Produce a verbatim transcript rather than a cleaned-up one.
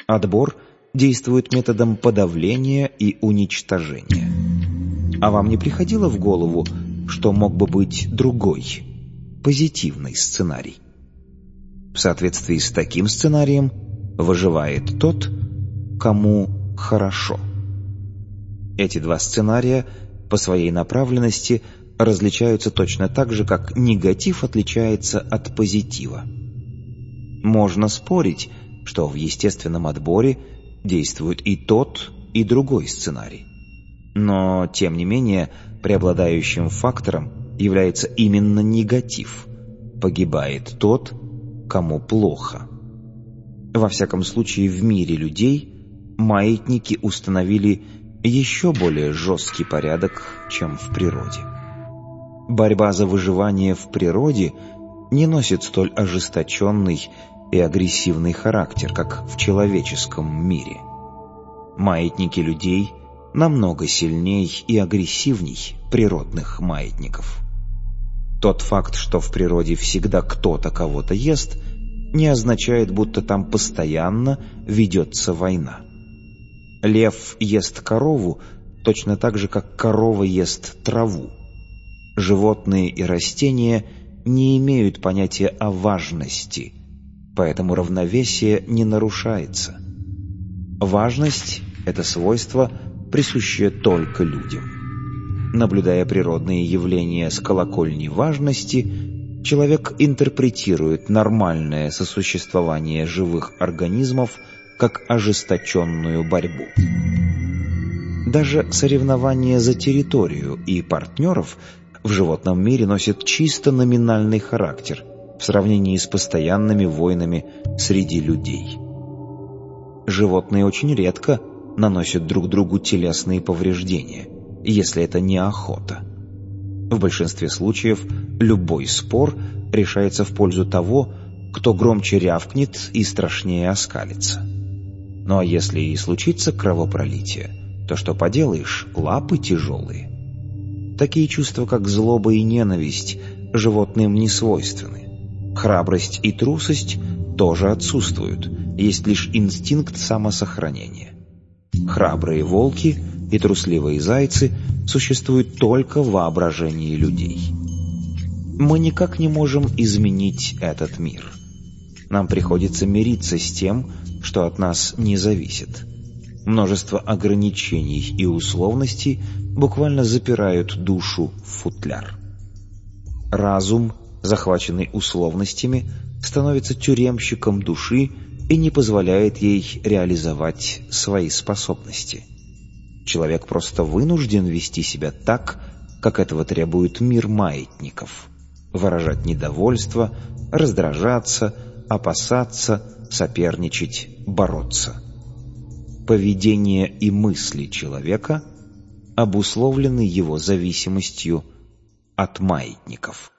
Отбор действует методом подавления и уничтожения. А вам не приходило в голову, что мог бы быть другой, позитивный сценарий? В соответствии с таким сценарием выживает тот, кому хорошо. Эти два сценария по своей направленности различаются точно так же, как негатив отличается от позитива. Можно спорить, что в естественном отборе действует и тот, и другой сценарий. Но, тем не менее, преобладающим фактором является именно негатив. Погибает тот, кому плохо. Во всяком случае, в мире людей маятники установили еще более жесткий порядок, чем в природе. Борьба за выживание в природе не носит столь ожесточенный и агрессивный характер, как в человеческом мире. Маятники людей намного сильней и агрессивней природных маятников. Тот факт, что в природе всегда кто-то кого-то ест, не означает, будто там постоянно ведется война. Лев ест корову точно так же, как корова ест траву. Животные и растения не имеют понятия о важности, поэтому равновесие не нарушается. Важность — это свойство, присущее только людям. Наблюдая природные явления с колокольни важности, человек интерпретирует нормальное сосуществование живых организмов как ожесточенную борьбу. Даже соревнования за территорию и партнеров в животном мире носят чисто номинальный характер в сравнении с постоянными войнами среди людей. Животные очень редко наносят друг другу телесные повреждения, если это не охота. В большинстве случаев любой спор решается в пользу того, кто громче рявкнет и страшнее оскалится. Ну а если и случится кровопролитие, то что поделаешь, лапы тяжелые. Такие чувства, как злоба и ненависть, животным не свойственны. Храбрость и трусость тоже отсутствуют, есть лишь инстинкт самосохранения. Храбрые волки и трусливые зайцы существуют только в воображении людей. Мы никак не можем изменить этот мир. Нам приходится мириться с тем, что от нас не зависит. Множество ограничений и условностей буквально запирают душу в футляр. Разум, захваченный условностями, становится тюремщиком души и не позволяет ей реализовать свои способности. Человек просто вынужден вести себя так, как этого требует мир маятников, выражать недовольство, раздражаться, опасаться, соперничать, бороться. Поведение и мысли человека обусловлены его зависимостью от маятников.